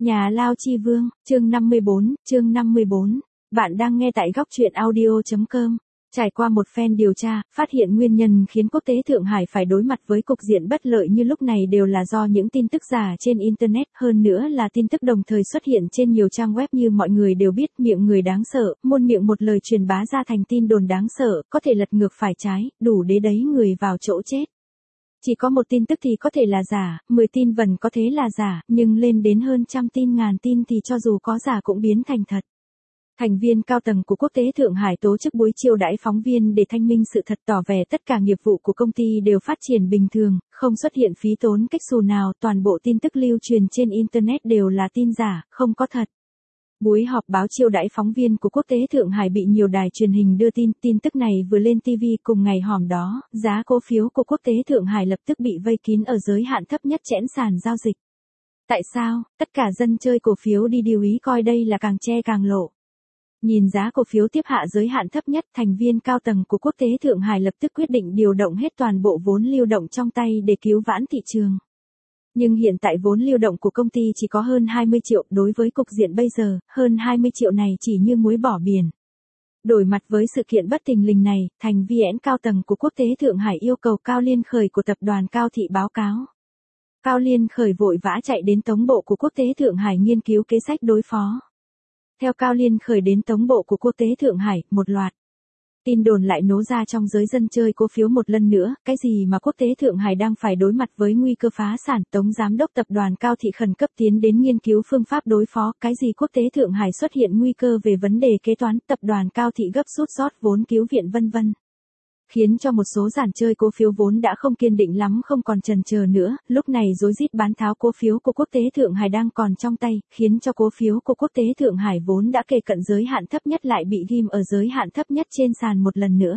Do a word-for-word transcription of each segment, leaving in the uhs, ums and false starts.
Nhà Lao Chi Vương, chương năm mươi bốn, chương năm mươi bốn. Bạn đang nghe tại góc truyện audio chấm com. Trải qua một phen điều tra, phát hiện nguyên nhân khiến quốc tế Thượng Hải phải đối mặt với cục diện bất lợi như lúc này đều là do những tin tức giả trên Internet, hơn nữa là tin tức đồng thời xuất hiện trên nhiều trang web như mọi người đều biết, miệng người đáng sợ, muôn miệng một lời truyền bá ra thành tin đồn đáng sợ, có thể lật ngược phải trái, đủ để đẩy người vào chỗ chết. Chỉ có một tin tức thì có thể là giả, mười tin vần có thể là giả, nhưng lên đến hơn trăm tin ngàn tin thì cho dù có giả cũng biến thành thật. Thành viên cao tầng của quốc tế Thượng Hải tổ chức buổi chiêu đãi phóng viên để thanh minh sự thật, tỏ vẻ tất cả nghiệp vụ của công ty đều phát triển bình thường, không xuất hiện phí tốn cách xù nào, toàn bộ tin tức lưu truyền trên Internet đều là tin giả, không có thật. Buổi họp báo chiêu đãi phóng viên của quốc tế Thượng Hải bị nhiều đài truyền hình đưa tin, tin tức này vừa lên ti vi cùng ngày hòm đó, giá cổ phiếu của quốc tế Thượng Hải lập tức bị vây kín ở giới hạn thấp nhất chẽn sàn giao dịch. Tại sao? Tất cả dân chơi cổ phiếu đi điều ý coi đây là càng che càng lộ. Nhìn giá cổ phiếu tiếp hạ giới hạn thấp nhất, thành viên cao tầng của quốc tế Thượng Hải lập tức quyết định điều động hết toàn bộ vốn lưu động trong tay để cứu vãn thị trường. Nhưng hiện tại vốn lưu động của công ty chỉ có hơn hai mươi triệu, đối với cục diện bây giờ, hơn hai mươi triệu này chỉ như muối bỏ biển. Đổi mặt với sự kiện bất thình lình này, thành viên cao tầng của quốc tế Thượng Hải yêu cầu Cao Liên Khởi của tập đoàn Cao Thị báo cáo. Cao Liên Khởi vội vã chạy đến tổng bộ của quốc tế Thượng Hải nghiên cứu kế sách đối phó. Theo Cao Liên Khởi đến tổng bộ của quốc tế Thượng Hải, một loạt tin đồn lại nổ ra trong giới dân chơi cổ phiếu một lần nữa, cái gì mà quốc tế Thượng Hải đang phải đối mặt với nguy cơ phá sản, Tống giám đốc tập đoàn Cao Thị khẩn cấp tiến đến nghiên cứu phương pháp đối phó, cái gì quốc tế Thượng Hải xuất hiện nguy cơ về vấn đề kế toán, tập đoàn Cao Thị gấp rút rót vốn cứu viện vân vân. Khiến cho một số giàn chơi cổ phiếu vốn đã không kiên định lắm không còn chần chờ nữa, lúc này rối rít bán tháo cổ phiếu của quốc tế Thượng Hải đang còn trong tay, khiến cho cổ phiếu của quốc tế Thượng Hải vốn đã kề cận giới hạn thấp nhất lại bị ghim ở giới hạn thấp nhất trên sàn một lần nữa.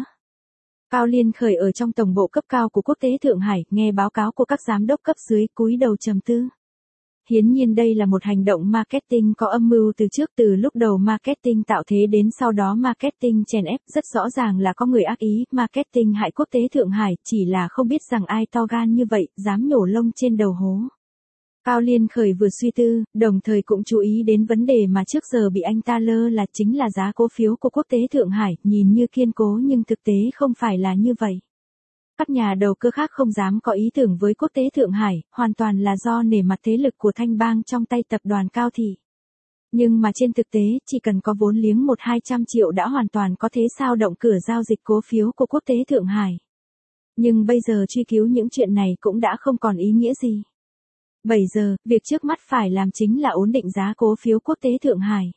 Cao Liên Khởi ở trong tổng bộ cấp cao của quốc tế Thượng Hải, nghe báo cáo của các giám đốc cấp dưới, cúi đầu trầm tư. Hiển nhiên đây là một hành động marketing có âm mưu từ trước, từ lúc đầu marketing tạo thế đến sau đó marketing chèn ép, rất rõ ràng là có người ác ý, marketing hại quốc tế Thượng Hải, chỉ là không biết rằng ai to gan như vậy, dám nhổ lông trên đầu hố. Cao Liên Khởi vừa suy tư, đồng thời cũng chú ý đến vấn đề mà trước giờ bị anh ta lơ là, chính là giá cổ phiếu của quốc tế Thượng Hải, nhìn như kiên cố nhưng thực tế không phải là như vậy. Các nhà đầu cơ khác không dám có ý tưởng với quốc tế Thượng Hải, hoàn toàn là do nể mặt thế lực của Thanh Bang trong tay tập đoàn Cao Thị. Nhưng mà trên thực tế, chỉ cần có vốn liếng một hai trăm triệu đã hoàn toàn có thể sao động cửa giao dịch cổ phiếu của quốc tế Thượng Hải. Nhưng bây giờ truy cứu những chuyện này cũng đã không còn ý nghĩa gì. Bây giờ, việc trước mắt phải làm chính là ổn định giá cổ phiếu quốc tế Thượng Hải.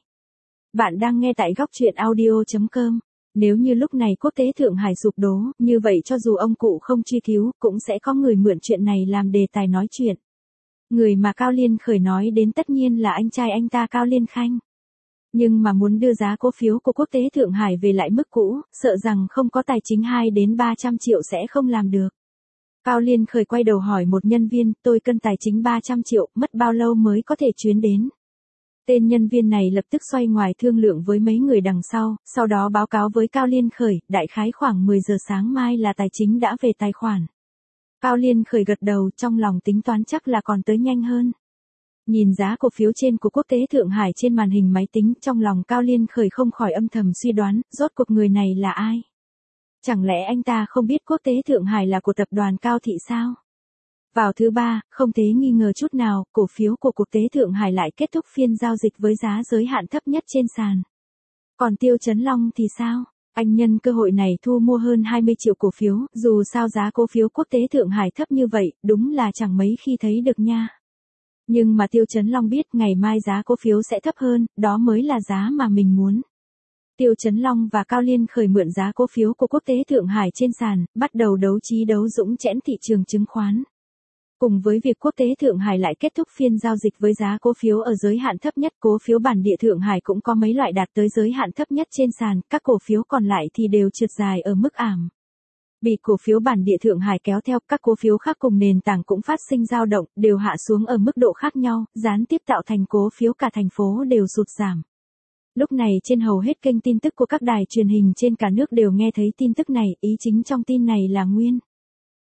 Bạn đang nghe tại góc truyện audio chấm com. Nếu như lúc này quốc tế Thượng Hải sụp đổ, như vậy cho dù ông cụ không truy cứu, cũng sẽ có người mượn chuyện này làm đề tài nói chuyện. Người mà Cao Liên Khởi nói đến tất nhiên là anh trai anh ta Cao Liên Khanh. Nhưng mà muốn đưa giá cổ phiếu của quốc tế Thượng Hải về lại mức cũ, sợ rằng không có tài chính hai đến ba trăm triệu sẽ không làm được. Cao Liên Khởi quay đầu hỏi một nhân viên, tôi cần tài chính ba trăm triệu, mất bao lâu mới có thể chuyến đến? Tên nhân viên này lập tức xoay ngoài thương lượng với mấy người đằng sau, sau đó báo cáo với Cao Liên Khởi, đại khái khoảng mười giờ sáng mai là tài chính đã về tài khoản. Cao Liên Khởi gật đầu, trong lòng tính toán chắc là còn tới nhanh hơn. Nhìn giá cổ phiếu trên của quốc tế Thượng Hải trên màn hình máy tính, trong lòng Cao Liên Khởi không khỏi âm thầm suy đoán, rốt cuộc người này là ai? Chẳng lẽ anh ta không biết quốc tế Thượng Hải là của tập đoàn Cao Thị sao? Vào thứ ba, không thể nghi ngờ chút nào, cổ phiếu của quốc tế Thượng Hải lại kết thúc phiên giao dịch với giá giới hạn thấp nhất trên sàn. Còn Tiêu Chấn Long thì sao? Anh nhân cơ hội này thu mua hơn hai mươi triệu cổ phiếu, dù sao giá cổ phiếu quốc tế Thượng Hải thấp như vậy, đúng là chẳng mấy khi thấy được nha. Nhưng mà Tiêu Chấn Long biết ngày mai giá cổ phiếu sẽ thấp hơn, đó mới là giá mà mình muốn. Tiêu Chấn Long và Cao Liên Khởi mượn giá cổ phiếu của quốc tế Thượng Hải trên sàn, bắt đầu đấu trí đấu dũng chẽn thị trường chứng khoán. Cùng với việc quốc tế Thượng Hải lại kết thúc phiên giao dịch với giá cổ phiếu ở giới hạn thấp nhất, cổ phiếu bản địa Thượng Hải cũng có mấy loại đạt tới giới hạn thấp nhất trên sàn, các cổ phiếu còn lại thì đều trượt dài ở mức ảm. Bị cổ phiếu bản địa Thượng Hải kéo theo, các cổ phiếu khác cùng nền tảng cũng phát sinh dao động, đều hạ xuống ở mức độ khác nhau, gián tiếp tạo thành cổ phiếu cả thành phố đều sụt giảm. Lúc này trên hầu hết kênh tin tức của các đài truyền hình trên cả nước đều nghe thấy tin tức này, ý chính trong tin này là nguyên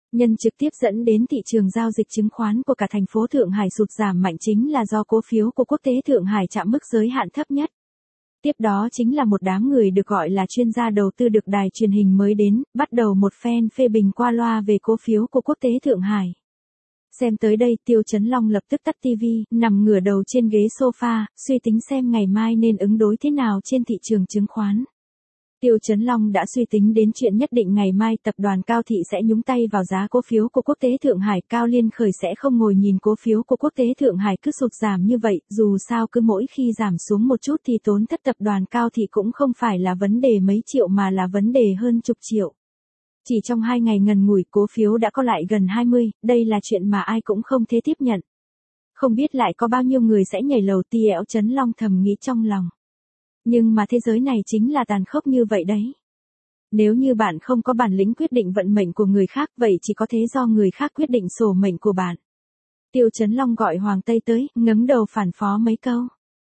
Nhân trực tiếp dẫn đến thị trường giao dịch chứng khoán của cả thành phố Thượng Hải sụt giảm mạnh chính là do cổ phiếu của quốc tế Thượng Hải chạm mức giới hạn thấp nhất. Tiếp đó chính là một đám người được gọi là chuyên gia đầu tư được đài truyền hình mới đến, bắt đầu một phen phê bình qua loa về cổ phiếu của quốc tế Thượng Hải. Xem tới đây, Tiêu Chấn Long lập tức tắt tivi, nằm ngửa đầu trên ghế sofa, suy tính xem ngày mai nên ứng đối thế nào trên thị trường chứng khoán. Tiêu Chấn Long đã suy tính đến chuyện nhất định ngày mai tập đoàn Cao Thị sẽ nhúng tay vào giá cổ phiếu của quốc tế Thượng Hải. Cao Liên Khởi sẽ không ngồi nhìn cổ phiếu của quốc tế Thượng Hải cứ sụt giảm như vậy, dù sao cứ mỗi khi giảm xuống một chút thì tốn thất tập đoàn Cao Thị cũng không phải là vấn đề mấy triệu mà là vấn đề hơn chục triệu. Chỉ trong hai ngày ngần ngủi cổ phiếu đã có lại gần hai mươi, đây là chuyện mà ai cũng không thể tiếp nhận. Không biết lại có bao nhiêu người sẽ nhảy lầu. Tiêu Chấn Long thầm nghĩ trong lòng. Nhưng mà thế giới này chính là tàn khốc như vậy đấy. Nếu như bạn không có bản lĩnh quyết định vận mệnh của người khác, vậy chỉ có thế do người khác quyết định sổ mệnh của bạn. Tiêu Chấn Long gọi Hoàng Tây tới, ngẩng đầu phản phó mấy câu.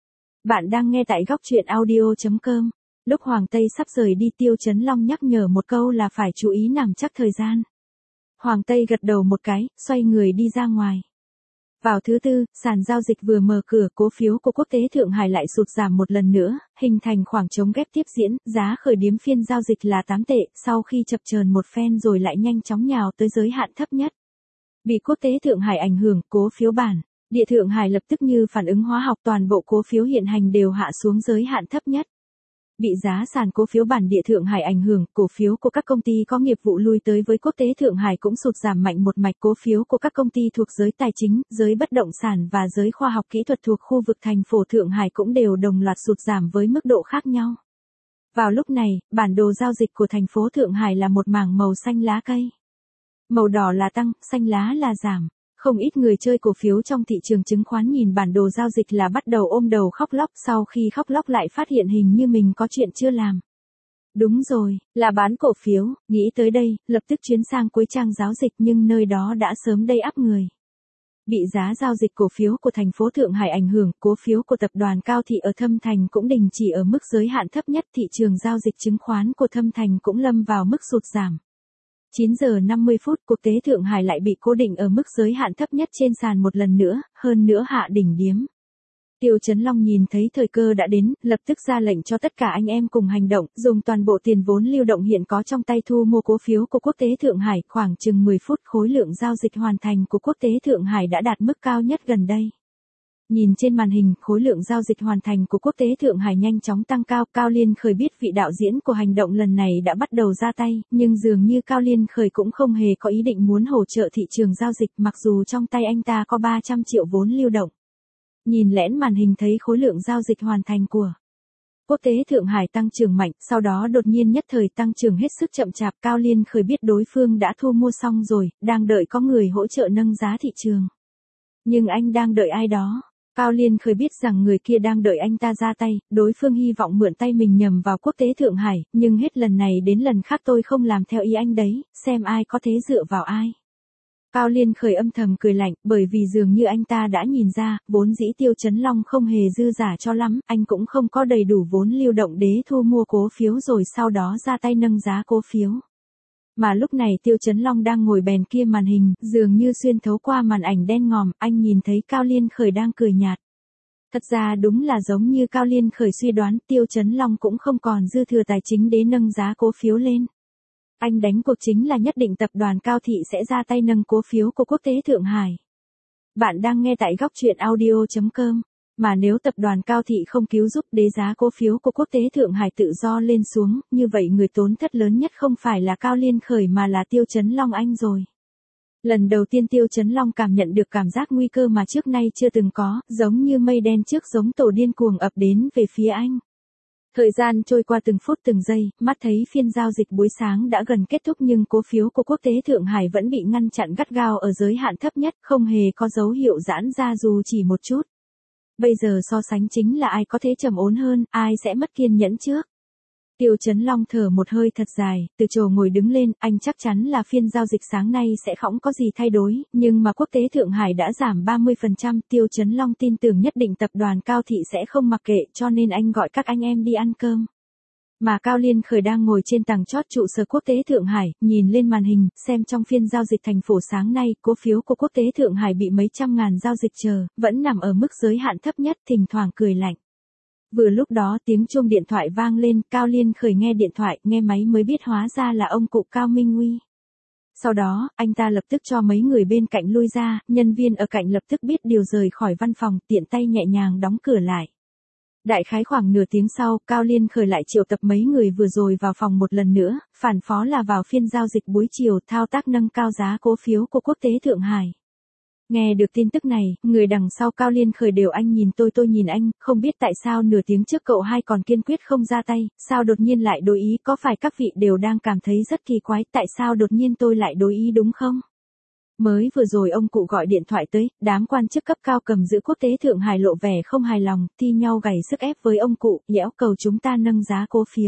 Bạn đang nghe tại góc truyện audio chấm com. Lúc Hoàng Tây sắp rời đi, Tiêu Chấn Long nhắc nhở một câu là phải chú ý nắm chắc thời gian. Hoàng Tây gật đầu một cái, xoay người đi ra ngoài. Vào thứ tư, sàn giao dịch vừa mở cửa, cổ phiếu của quốc tế Thượng Hải lại sụt giảm một lần nữa, hình thành khoảng trống ghép tiếp diễn, giá khởi điểm phiên giao dịch là tám tệ, sau khi chập chờn một phen rồi lại nhanh chóng nhào tới giới hạn thấp nhất. Bị quốc tế Thượng Hải ảnh hưởng, cổ phiếu bản địa Thượng Hải lập tức như phản ứng hóa học, toàn bộ cổ phiếu hiện hành đều hạ xuống giới hạn thấp nhất. Bị giá sàn cổ phiếu bản địa Thượng Hải ảnh hưởng, cổ phiếu của các công ty có nghiệp vụ lui tới với quốc tế Thượng Hải cũng sụt giảm mạnh một mạch. Cổ phiếu của các công ty thuộc giới tài chính, giới bất động sản và giới khoa học kỹ thuật thuộc khu vực thành phố Thượng Hải cũng đều đồng loạt sụt giảm với mức độ khác nhau. Vào lúc này, bản đồ giao dịch của thành phố Thượng Hải là một mảng màu xanh lá cây. Màu đỏ là tăng, xanh lá là giảm. Không ít người chơi cổ phiếu trong thị trường chứng khoán nhìn bản đồ giao dịch là bắt đầu ôm đầu khóc lóc, sau khi khóc lóc lại phát hiện hình như mình có chuyện chưa làm. Đúng rồi, là bán cổ phiếu, nghĩ tới đây, lập tức chuyến sang cuối trang giao dịch nhưng nơi đó đã sớm đầy ắp người. Bị giá giao dịch cổ phiếu của thành phố Thượng Hải ảnh hưởng, cổ phiếu của tập đoàn Cao Thị ở Thâm Thành cũng đình chỉ ở mức giới hạn thấp nhất, thị trường giao dịch chứng khoán của Thâm Thành cũng lâm vào mức sụt giảm. chín giờ năm mươi phút, quốc tế Thượng Hải lại bị cố định ở mức giới hạn thấp nhất trên sàn một lần nữa, hơn nữa hạ đỉnh điếm. Tiêu Chấn Long nhìn thấy thời cơ đã đến, lập tức ra lệnh cho tất cả anh em cùng hành động, dùng toàn bộ tiền vốn lưu động hiện có trong tay thu mua cổ phiếu của quốc tế Thượng Hải. Khoảng chừng mười phút, khối lượng giao dịch hoàn thành của quốc tế Thượng Hải đã đạt mức cao nhất gần đây. Nhìn trên màn hình, khối lượng giao dịch hoàn thành của quốc tế Thượng Hải nhanh chóng tăng cao. Cao Liên Khởi biết vị đạo diễn của hành động lần này đã bắt đầu ra tay, nhưng dường như Cao Liên Khởi cũng không hề có ý định muốn hỗ trợ thị trường giao dịch, mặc dù trong tay anh ta có ba trăm triệu vốn lưu động. Nhìn lén màn hình thấy khối lượng giao dịch hoàn thành của quốc tế Thượng Hải tăng trưởng mạnh, sau đó đột nhiên nhất thời tăng trưởng hết sức chậm chạp. Cao Liên Khởi biết đối phương đã thu mua xong rồi, đang đợi có người hỗ trợ nâng giá thị trường. Nhưng anh đang đợi ai đó? Cao Liên Khởi biết rằng người kia đang đợi anh ta ra tay, đối phương hy vọng mượn tay mình nhầm vào quốc tế Thượng Hải, nhưng hết lần này đến lần khác tôi không làm theo ý anh đấy, xem ai có thế dựa vào ai. Cao Liên Khởi âm thầm cười lạnh, bởi vì dường như anh ta đã nhìn ra, vốn dĩ Tiêu Chấn Long không hề dư giả cho lắm, anh cũng không có đầy đủ vốn lưu động để thu mua cổ phiếu rồi sau đó ra tay nâng giá cổ phiếu. Mà lúc này Tiêu Chấn Long đang ngồi bèn kia màn hình, dường như xuyên thấu qua màn ảnh đen ngòm, anh nhìn thấy Cao Liên Khởi đang cười nhạt. Thật ra đúng là giống như Cao Liên Khởi suy đoán, Tiêu Chấn Long cũng không còn dư thừa tài chính để nâng giá cổ phiếu lên. Anh đánh cuộc chính là nhất định tập đoàn Cao Thị sẽ ra tay nâng cổ phiếu của quốc tế Thượng Hải. Bạn đang nghe tại góc truyện audio chấm com. Mà nếu tập đoàn Cao Thị không cứu giúp để giá cổ phiếu của quốc tế Thượng Hải tự do lên xuống, như vậy người tốn thất lớn nhất không phải là Cao Liên Khởi mà là Tiêu Chấn Long anh rồi. Lần đầu tiên Tiêu Chấn Long cảm nhận được cảm giác nguy cơ mà trước nay chưa từng có, giống như mây đen trước giống tổ điên cuồng ập đến về phía anh. Thời gian trôi qua từng phút từng giây, mắt thấy phiên giao dịch buổi sáng đã gần kết thúc nhưng cổ phiếu của quốc tế Thượng Hải vẫn bị ngăn chặn gắt gao ở giới hạn thấp nhất, không hề có dấu hiệu giãn ra dù chỉ một chút. Bây giờ so sánh chính là ai có thể trầm ổn hơn, ai sẽ mất kiên nhẫn trước. Tiêu Chấn Long thở một hơi thật dài, từ chỗ ngồi đứng lên, anh chắc chắn là phiên giao dịch sáng nay sẽ không có gì thay đổi, nhưng mà quốc tế Thượng Hải đã giảm ba mươi phần trăm, Tiêu Chấn Long tin tưởng nhất định tập đoàn Cao Thị sẽ không mặc kệ, cho nên anh gọi các anh em đi ăn cơm. Mà Cao Liên Khởi đang ngồi trên tầng chót trụ sở Quốc tế Thượng Hải, nhìn lên màn hình, xem trong phiên giao dịch thành phố sáng nay, cổ phiếu của Quốc tế Thượng Hải bị mấy trăm ngàn giao dịch chờ, vẫn nằm ở mức giới hạn thấp nhất, thỉnh thoảng cười lạnh. Vừa lúc đó tiếng chuông điện thoại vang lên, Cao Liên Khởi nghe điện thoại, nghe máy mới biết hóa ra là ông cụ Cao Minh Nguy. Sau đó, anh ta lập tức cho mấy người bên cạnh lui ra, nhân viên ở cạnh lập tức biết điều rời khỏi văn phòng, tiện tay nhẹ nhàng đóng cửa lại. Đại khái khoảng nửa tiếng sau, Cao Liên Khởi lại triệu tập mấy người vừa rồi vào phòng một lần nữa, phản phó là vào phiên giao dịch buổi chiều thao tác nâng cao giá cổ phiếu của Quốc tế Thượng Hải. Nghe được tin tức này, người đằng sau Cao Liên Khởi đều anh nhìn tôi tôi nhìn anh, không biết tại sao nửa tiếng trước cậu hai còn kiên quyết không ra tay, sao đột nhiên lại đối ý, có phải các vị đều đang cảm thấy rất kỳ quái, tại sao đột nhiên tôi lại đối ý đúng không? Mới vừa rồi ông cụ gọi điện thoại tới, đám quan chức cấp cao cầm giữ Quốc tế Thượng Hải lộ vẻ không hài lòng, thi nhau gảy sức ép với ông cụ, nhẽo cầu chúng ta nâng giá cổ phiếu.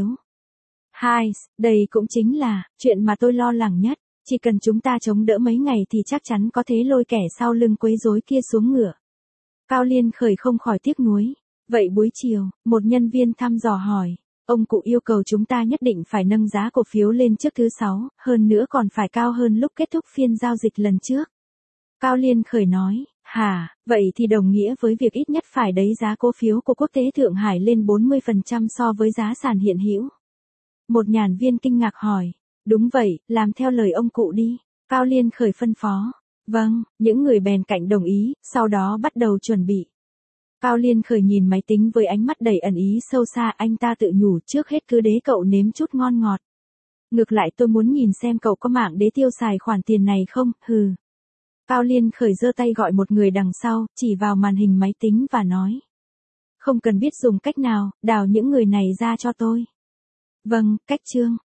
Hai, đây cũng chính là chuyện mà tôi lo lắng nhất. Chỉ cần chúng ta chống đỡ mấy ngày thì chắc chắn có thể lôi kẻ sau lưng quấy rối kia xuống ngựa. Cao Liên Khởi không khỏi tiếc nuối. Vậy buổi chiều, một nhân viên thăm dò hỏi, ông cụ yêu cầu chúng ta nhất định phải nâng giá cổ phiếu lên trước thứ sáu, hơn nữa còn phải cao hơn lúc kết thúc phiên giao dịch lần trước. Cao Liên Khởi nói, hả, vậy thì đồng nghĩa với việc ít nhất phải đẩy giá cổ phiếu của Quốc tế Thượng Hải lên bốn mươi phần trăm so với giá sàn hiện hữu. Một nhàn viên kinh ngạc hỏi. Đúng vậy, làm theo lời ông cụ đi. Cao Liên Khởi phân phó. Vâng, những người bèn cạnh đồng ý, sau đó bắt đầu chuẩn bị. Cao Liên Khởi nhìn máy tính với ánh mắt đầy ẩn ý sâu xa, anh ta tự nhủ trước hết cứ để cậu nếm chút ngon ngọt. Ngược lại tôi muốn nhìn xem cậu có mạng để tiêu xài khoản tiền này không, hừ. Cao Liên Khởi giơ tay gọi một người đằng sau, chỉ vào màn hình máy tính và nói. Không cần biết dùng cách nào, đào những người này ra cho tôi. Vâng, cách chương.